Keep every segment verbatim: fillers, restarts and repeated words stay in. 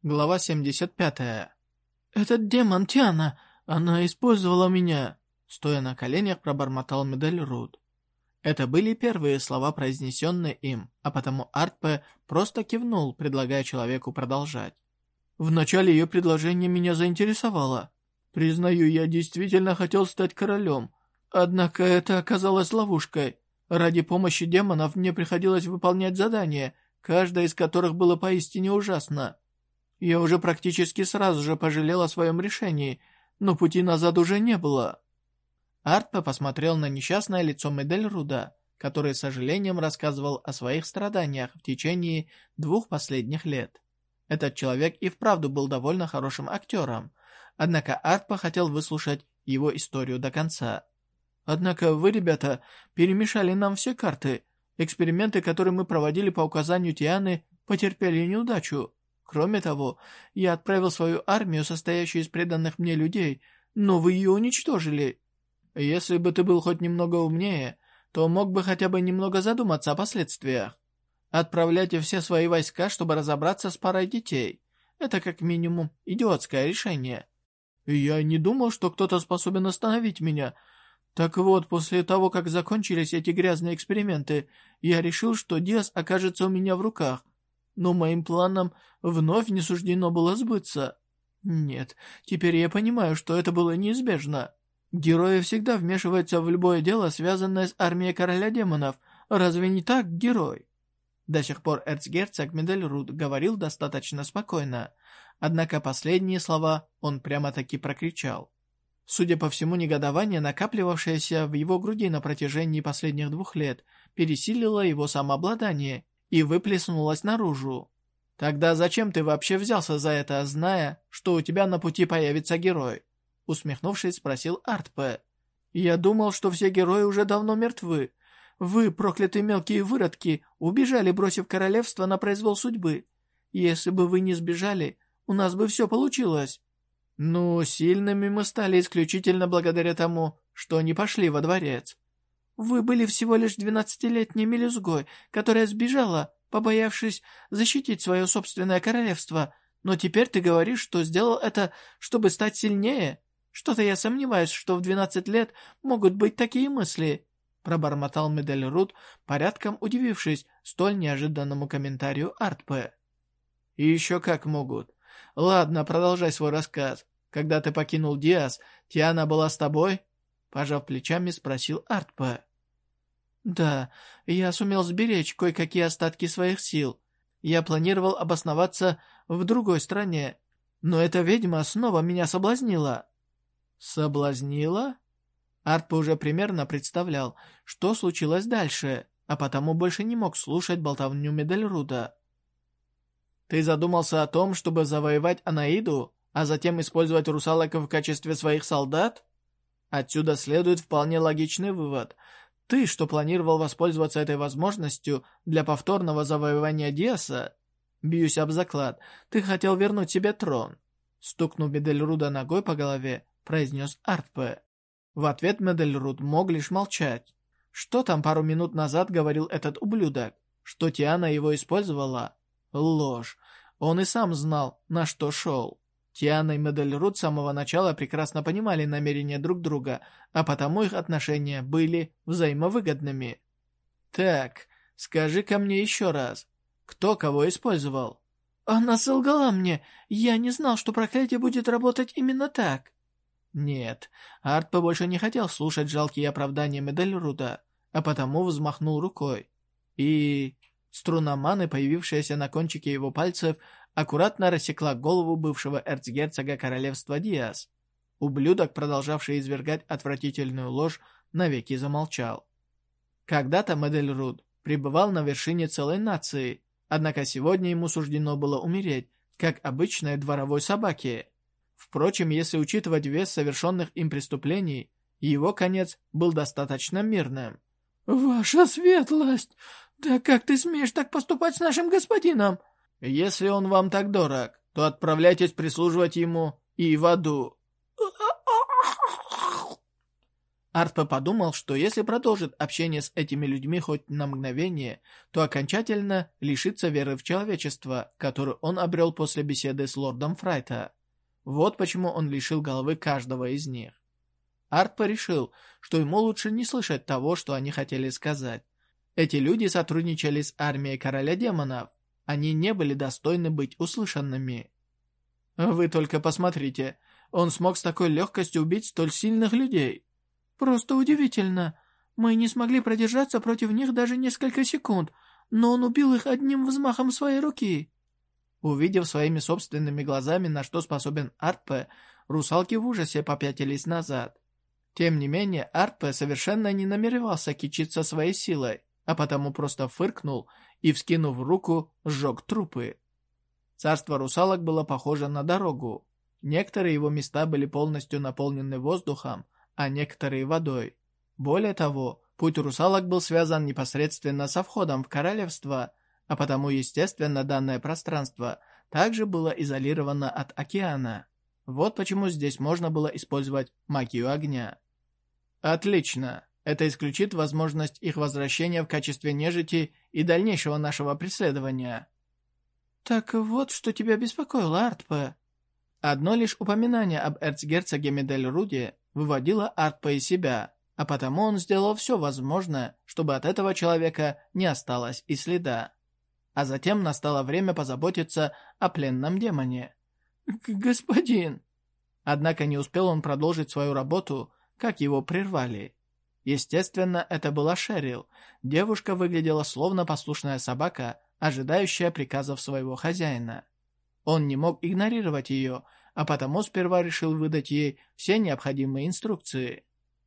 Глава семьдесят пятая. «Этот демон Тиана, она использовала меня!» Стоя на коленях, пробормотал Медельруд. Это были первые слова, произнесенные им, а потому Артпе просто кивнул, предлагая человеку продолжать. «Вначале ее предложение меня заинтересовало. Признаю, я действительно хотел стать королем. Однако это оказалось ловушкой. Ради помощи демонов мне приходилось выполнять задания, каждое из которых было поистине ужасно. Я уже практически сразу же пожалел о своем решении, но пути назад уже не было». Артпе посмотрел на несчастное лицо Медельруда, который с сожалением рассказывал о своих страданиях в течение двух последних лет. Этот человек и вправду был довольно хорошим актером, однако Артпе хотел выслушать его историю до конца. «Однако вы, ребята, перемешали нам все карты. Эксперименты, которые мы проводили по указанию Тианы, потерпели неудачу. Кроме того, я отправил свою армию, состоящую из преданных мне людей, но вы ее уничтожили. Если бы ты был хоть немного умнее, то мог бы хотя бы немного задуматься о последствиях. Отправляйте все свои войска, чтобы разобраться с парой детей. Это как минимум идиотское решение. Я не думал, что кто-то способен остановить меня. Так вот, после того, как закончились эти грязные эксперименты, я решил, что Диас окажется у меня в руках. Но моим планам вновь не суждено было сбыться. Нет, теперь я понимаю, что это было неизбежно. Герои всегда вмешиваются в любое дело, связанное с армией короля демонов. Разве не так, герой? До сих пор эрцгерцог Медельруд говорил достаточно спокойно, однако последние слова он прямо-таки прокричал. Судя по всему, негодование, накапливавшееся в его груди на протяжении последних двух лет, пересилило его самообладание и выплеснулось наружу. «Тогда зачем ты вообще взялся за это, зная, что у тебя на пути появится герой?» Усмехнувшись, спросил Артпе. «Я думал, что все герои уже давно мертвы. Вы, проклятые мелкие выродки, убежали, бросив королевство на произвол судьбы. Если бы вы не сбежали, у нас бы все получилось. Ну, сильными мы стали исключительно благодаря тому, что не пошли во дворец. Вы были всего лишь двенадцатилетней мелюзгой, которая сбежала, побоявшись защитить свое собственное королевство, но теперь ты говоришь, что сделал это, чтобы стать сильнее? Что-то я сомневаюсь, что в двенадцать лет могут быть такие мысли», пробормотал Медельруд, порядком удивившись столь неожиданному комментарию Артпе. «И еще как могут. Ладно, продолжай свой рассказ. Когда ты покинул Диас, Тиана была с тобой?» Пожав плечами, спросил Артпе. «Да, я сумел сберечь кое-какие остатки своих сил. Я планировал обосноваться в другой стране, но эта ведьма снова меня соблазнила». «Соблазнила?» Артпе уже примерно представлял, что случилось дальше, а потому больше не мог слушать болтовню Медельруда. «Ты задумался о том, чтобы завоевать Анаиду, а затем использовать русалок в качестве своих солдат? Отсюда следует вполне логичный вывод. Ты, что планировал воспользоваться этой возможностью для повторного завоевания Диаса? Бьюсь об заклад, ты хотел вернуть себе трон», стукнув Медельруда ногой по голове, произнес Артпе. В ответ Медельруд мог лишь молчать. Что там пару минут назад говорил этот ублюдок? Что Тиана его использовала? Ложь. Он и сам знал, на что шел. Тиана и Медельруд с самого начала прекрасно понимали намерения друг друга, а потому их отношения были взаимовыгодными. «Так, скажи-ка мне еще раз, кто кого использовал?» «Она солгала мне. Я не знал, что проклятие будет работать именно так». Нет, Артпе больше не хотел слушать жалкие оправдания Медельруда, а потому взмахнул рукой. И струна маны, появившаяся на кончике его пальцев, аккуратно рассекла голову бывшего эрцгерцога королевства Диас. Ублюдок, продолжавший извергать отвратительную ложь, навеки замолчал. Когда-то Медельруд пребывал на вершине целой нации, однако сегодня ему суждено было умереть, как обычной дворовой собаке. Впрочем, если учитывать вес совершенных им преступлений, его конец был достаточно мирным. «Ваша светлость! Да как ты смеешь так поступать с нашим господином?» «Если он вам так дорог, то отправляйтесь прислуживать ему и в аду». Артпе подумал, что если продолжит общение с этими людьми хоть на мгновение, то окончательно лишится веры в человечество, которую он обрел после беседы с лордом Фрайта. Вот почему он лишил головы каждого из них. Артпе решил, что ему лучше не слышать того, что они хотели сказать. Эти люди сотрудничали с армией короля демонов. Они не были достойны быть услышанными. Вы только посмотрите, он смог с такой легкостью убить столь сильных людей. Просто удивительно. Мы не смогли продержаться против них даже несколько секунд, но он убил их одним взмахом своей руки. Увидев своими собственными глазами, на что способен Артпе, русалки в ужасе попятились назад. Тем не менее, Артпе совершенно не намеревался кичиться своей силой, а потому просто фыркнул и, вскинув руку, сжег трупы. Царство русалок было похоже на дорогу. Некоторые его места были полностью наполнены воздухом, а некоторые водой. Более того, путь русалок был связан непосредственно со входом в королевство, а потому, естественно, данное пространство также было изолировано от океана. Вот почему здесь можно было использовать магию огня. Отлично. Это исключит возможность их возвращения в качестве нежити и дальнейшего нашего преследования. Так вот, что тебя беспокоило, Артпе. Одно лишь упоминание об эрцгерцоге Медельруде выводило Артпе из себя, а потому он сделал все возможное, чтобы от этого человека не осталось и следа. А затем настало время позаботиться о пленном демоне. «Господин!» Однако не успел он продолжить свою работу, как его прервали. Естественно, это была Шерил. Девушка выглядела словно послушная собака, ожидающая приказов своего хозяина. Он не мог игнорировать ее, а потому сперва решил выдать ей все необходимые инструкции.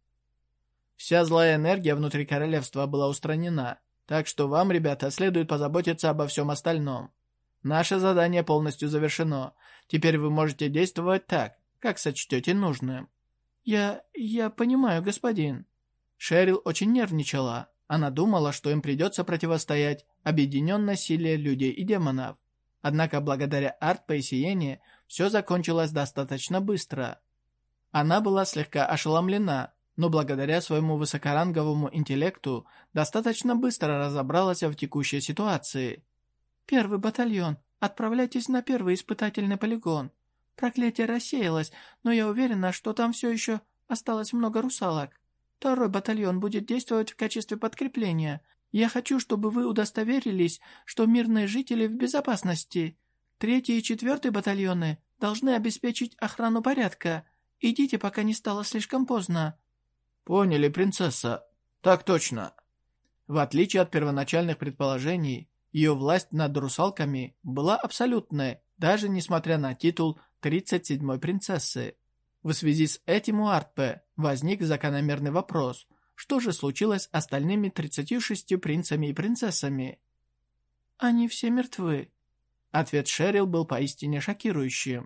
Вся злая энергия внутри королевства была устранена, так что вам, ребята, следует позаботиться обо всем остальном. Наше задание полностью завершено. Теперь вы можете действовать так, как сочтете нужным. Я... я понимаю, господин. Шерил очень нервничала. Она думала, что им придется противостоять объединенной силе людей и демонов. Однако благодаря Артпе и Сиене все закончилось достаточно быстро. Она была слегка ошеломлена, но благодаря своему высокоранговому интеллекту достаточно быстро разобралась в текущей ситуации. «Первый батальон, отправляйтесь на первый испытательный полигон. Проклятие рассеялось, но я уверена, что там все еще осталось много русалок. Второй батальон будет действовать в качестве подкрепления. Я хочу, чтобы вы удостоверились, что мирные жители в безопасности. Третий и четвертый батальоны должны обеспечить охрану порядка. Идите, пока не стало слишком поздно». «Поняли, принцесса. Так точно». В отличие от первоначальных предположений, ее власть над русалками была абсолютной, даже несмотря на титул тридцать седьмой принцессы. В связи с этим у Артпе возник закономерный вопрос: что же случилось с остальными тридцатью шестью принцами и принцессами? «Они все мертвы». Ответ Шерил был поистине шокирующим.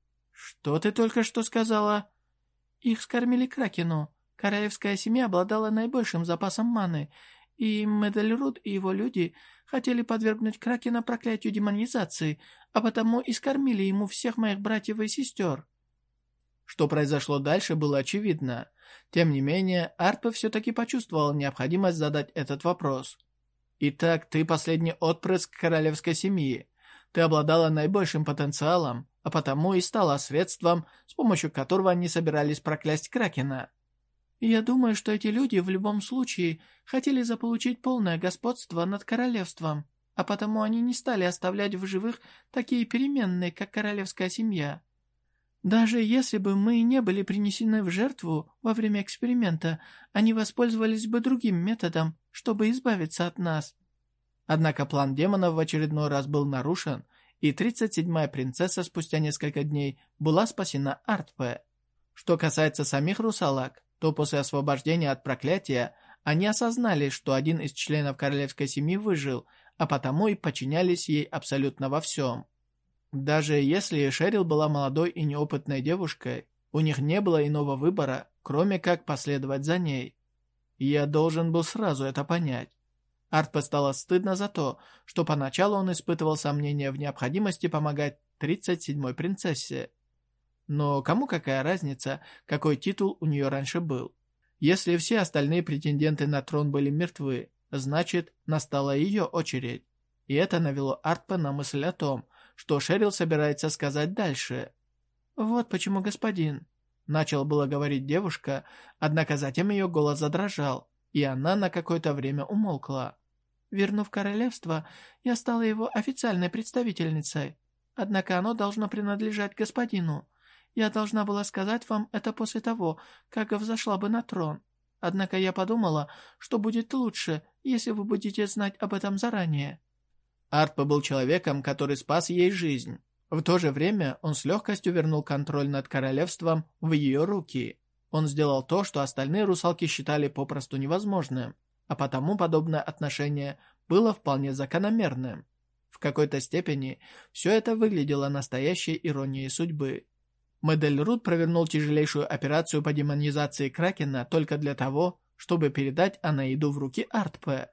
«Что ты только что сказала?» «Их скормили Кракену. Королевская семья обладала наибольшим запасом маны, и Медельруд и его люди хотели подвергнуть Кракена проклятию демонизации, а потому и скормили ему всех моих братьев и сестер». Что произошло дальше, было очевидно. Тем не менее, Артпе все-таки почувствовал необходимость задать этот вопрос. «Итак, ты последний отпрыск королевской семьи. Ты обладала наибольшим потенциалом, а потому и стала средством, с помощью которого они собирались проклясть Кракена». «Я думаю, что эти люди в любом случае хотели заполучить полное господство над королевством, а потому они не стали оставлять в живых такие переменные, как королевская семья. Даже если бы мы не были принесены в жертву во время эксперимента, они воспользовались бы другим методом, чтобы избавиться от нас». Однако план демонов в очередной раз был нарушен, и тридцать седьмая принцесса спустя несколько дней была спасена Артпе. Что касается самих русалок, то после освобождения от проклятия они осознали, что один из членов королевской семьи выжил, а потому и подчинялись ей абсолютно во всем. Даже если Шерил была молодой и неопытной девушкой, у них не было иного выбора, кроме как последовать за ней. Я должен был сразу это понять. Артпе стало стыдно за то, что поначалу он испытывал сомнения в необходимости помогать тридцать седьмой принцессе. Но кому какая разница, какой титул у нее раньше был? Если все остальные претенденты на трон были мертвы, значит, настала ее очередь. И это навело Артпа на мысль о том, что Шерил собирается сказать дальше. «Вот почему, господин...» Начала было говорить девушка, однако затем ее голос задрожал, и она на какое-то время умолкла. «Вернув королевство, я стала его официальной представительницей. Однако оно должно принадлежать господину. Я должна была сказать вам это после того, как взошла бы на трон. Однако я подумала, что будет лучше, если вы будете знать об этом заранее». Артпа был человеком, который спас ей жизнь. В то же время он с легкостью вернул контроль над королевством в ее руки. Он сделал то, что остальные русалки считали попросту невозможным, а потому подобное отношение было вполне закономерным. В какой-то степени все это выглядело настоящей иронией судьбы. Медельруд провернул тяжелейшую операцию по демонизации Кракена только для того, чтобы передать Анаиду в руки Артпе.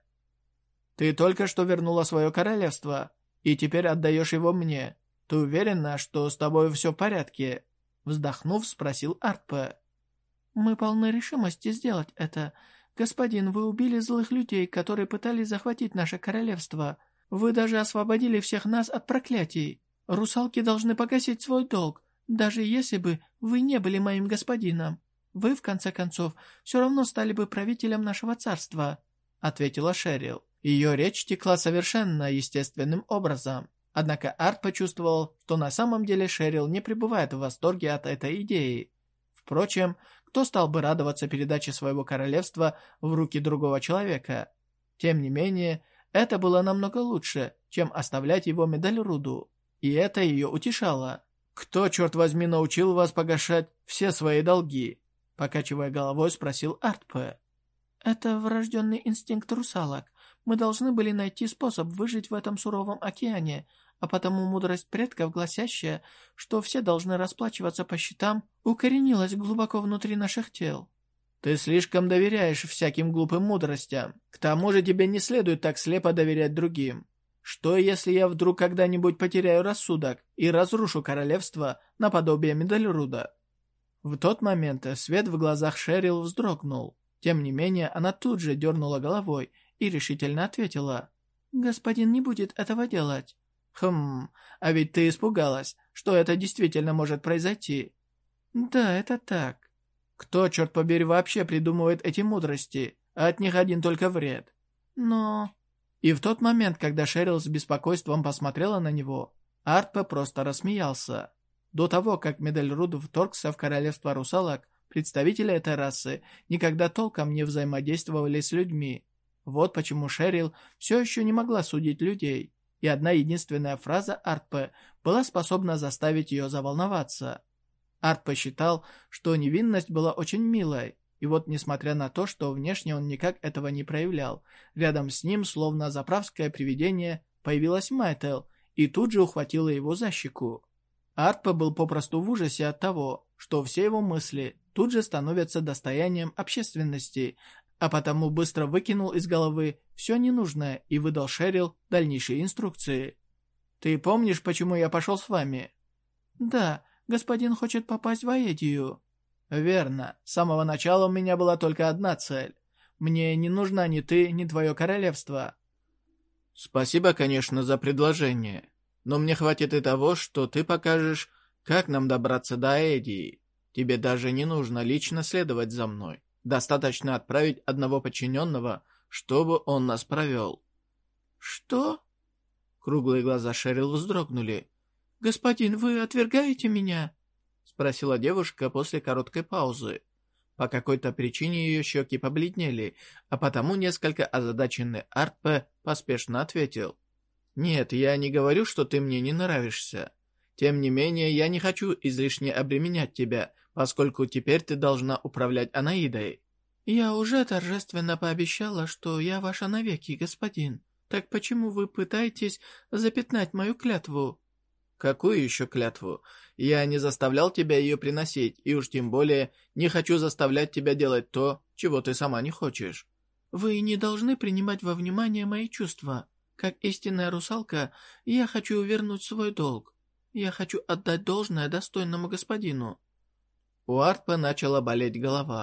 «Ты только что вернула свое королевство, и теперь отдаешь его мне. Ты уверена, что с тобой все в порядке?» Вздохнув, спросил Артпе. «Мы полны решимости сделать это. Господин, вы убили злых людей, которые пытались захватить наше королевство. Вы даже освободили всех нас от проклятий. Русалки должны погасить свой долг, даже если бы вы не были моим господином. Вы, в конце концов, все равно стали бы правителем нашего царства», — ответила Шерил. Ее речь текла совершенно естественным образом. Однако Арт почувствовал, что на самом деле Шерил не пребывает в восторге от этой идеи. Впрочем, кто стал бы радоваться передаче своего королевства в руки другого человека? Тем не менее, это было намного лучше, чем оставлять его Медельруду, и это ее утешало. «Кто, черт возьми, научил вас погашать все свои долги?» Покачивая головой, спросил Артпе. «Это врожденный инстинкт русалок. Мы должны были найти способ выжить в этом суровом океане, а потому мудрость предков, гласящая, что все должны расплачиваться по счетам, укоренилась глубоко внутри наших тел». «Ты слишком доверяешь всяким глупым мудростям. К тому же тебе не следует так слепо доверять другим. Что, если я вдруг когда-нибудь потеряю рассудок и разрушу королевство наподобие Медельруда?» В тот момент свет в глазах Шерил вздрогнул. Тем не менее, она тут же дернула головой и решительно ответила. «Господин не будет этого делать». «Хм, а ведь ты испугалась, что это действительно может произойти». «Да, это так». «Кто, черт побери, вообще придумывает эти мудрости? А от них один только вред». «Но...» И в тот момент, когда Шерил с беспокойством посмотрела на него, Артпе просто рассмеялся. До того, как Медельруд вторгся в королевство русалок, представители этой расы никогда толком не взаимодействовали с людьми. Вот почему Шерил все еще не могла судить людей, и одна единственная фраза Артпе была способна заставить ее заволноваться. Артпе считал, что невинность была очень милой, и вот несмотря на то, что внешне он никак этого не проявлял, рядом с ним, словно заправское привидение, появилась Майтел и тут же ухватила его за щеку. Артпе был попросту в ужасе от того, что все его мысли тут же становятся достоянием общественности, а потому быстро выкинул из головы все ненужное и выдал Шерил дальнейшие инструкции. «Ты помнишь, почему я пошел с вами?» «Да, господин хочет попасть в Аэдию». «Верно. С самого начала у меня была только одна цель. Мне не нужна ни ты, ни твое королевство». «Спасибо, конечно, за предложение, но мне хватит и того, что ты покажешь, как нам добраться до Аэдии. Тебе даже не нужно лично следовать за мной. Достаточно отправить одного подчиненного, чтобы он нас провел». «Что?» Круглые глаза Шерил вздрогнули. «Господин, вы отвергаете меня?» Спросила девушка после короткой паузы. По какой-то причине ее щеки побледнели, а потому несколько озадаченный Артпе поспешно ответил. «Нет, я не говорю, что ты мне не нравишься. Тем не менее, я не хочу излишне обременять тебя, поскольку теперь ты должна управлять Анаидой». «Я уже торжественно пообещала, что я ваша навеки, господин. Так почему вы пытаетесь запятнать мою клятву?» «Какую еще клятву? Я не заставлял тебя ее приносить, и уж тем более не хочу заставлять тебя делать то, чего ты сама не хочешь». «Вы не должны принимать во внимание мои чувства. Как истинная русалка, я хочу вернуть свой долг. Я хочу отдать должное достойному господину». У Артпе начала болеть голова.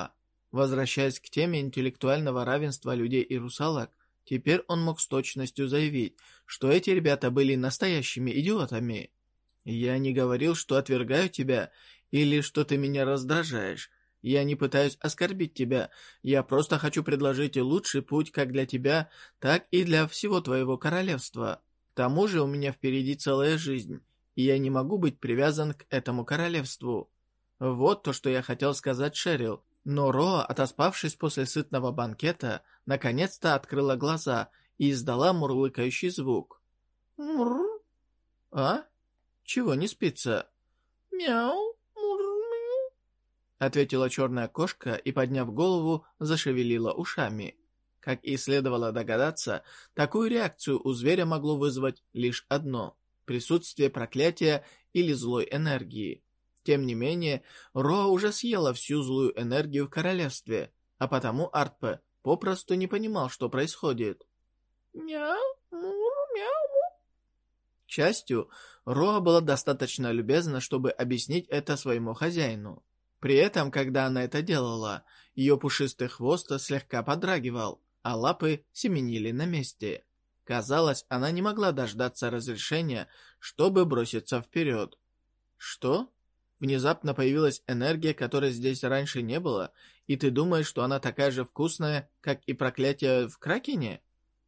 Возвращаясь к теме интеллектуального равенства людей и русалок, теперь он мог с точностью заявить, что эти ребята были настоящими идиотами. «Я не говорил, что отвергаю тебя или что ты меня раздражаешь. Я не пытаюсь оскорбить тебя. Я просто хочу предложить лучший путь как для тебя, так и для всего твоего королевства. К тому же у меня впереди целая жизнь, и я не могу быть привязан к этому королевству». Вот то, что я хотел сказать Шерил. Но Роа, отоспавшись после сытного банкета, наконец-то открыла глаза и издала мурлыкающий звук. «Мур?» «А? Чего не спится?» «Мяу, мур-мяу», ответила черная кошка и, подняв голову, зашевелила ушами. Как и следовало догадаться, такую реакцию у зверя могло вызвать лишь одно – присутствие проклятия или злой энергии. Тем не менее, Роа уже съела всю злую энергию в королевстве, а потому Артпе попросту не понимал, что происходит. «Мяу, мур, мяу». К счастью, Роа была достаточно любезна, чтобы объяснить это своему хозяину. При этом, когда она это делала, ее пушистый хвост слегка подрагивал, а лапы семенили на месте. Казалось, она не могла дождаться разрешения, чтобы броситься вперед. «Что?» Внезапно появилась энергия, которой здесь раньше не было, и ты думаешь, что она такая же вкусная, как и проклятие в Кракене?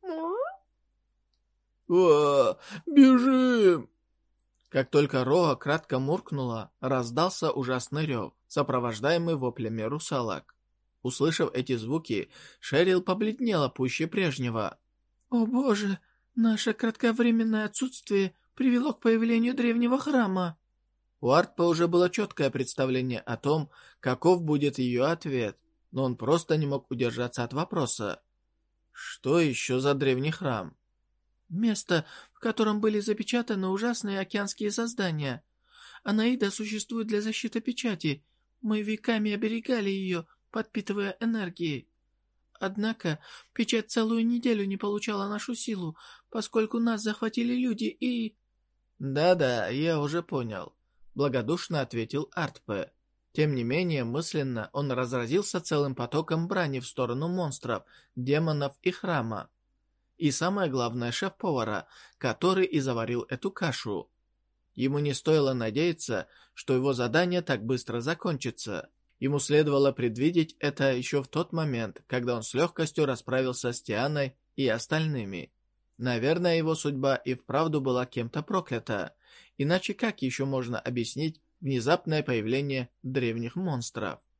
«О, бежим!» Как только Роа кратко муркнула, раздался ужасный рев, сопровождаемый воплями русалок. Услышав эти звуки, Шерил побледнела пуще прежнего. «О боже, наше кратковременное отсутствие привело к появлению древнего храма!» У Артпа уже было четкое представление о том, каков будет ее ответ, но он просто не мог удержаться от вопроса. Что еще за древний храм? Место, в котором были запечатаны ужасные океанские создания. Анаида существует для защиты печати. Мы веками оберегали ее, подпитывая энергией. Однако печать целую неделю не получала нашу силу, поскольку нас захватили люди и... «Да-да, я уже понял», — благодушно ответил Артпе. Тем не менее, мысленно он разразился целым потоком брани в сторону монстров, демонов и храма. И самое главное, шеф-повара, который и заварил эту кашу. Ему не стоило надеяться, что его задание так быстро закончится. Ему следовало предвидеть это еще в тот момент, когда он с легкостью расправился с Тианой и остальными. Наверное, его судьба и вправду была кем-то проклята. Иначе как еще можно объяснить внезапное появление древних монстров?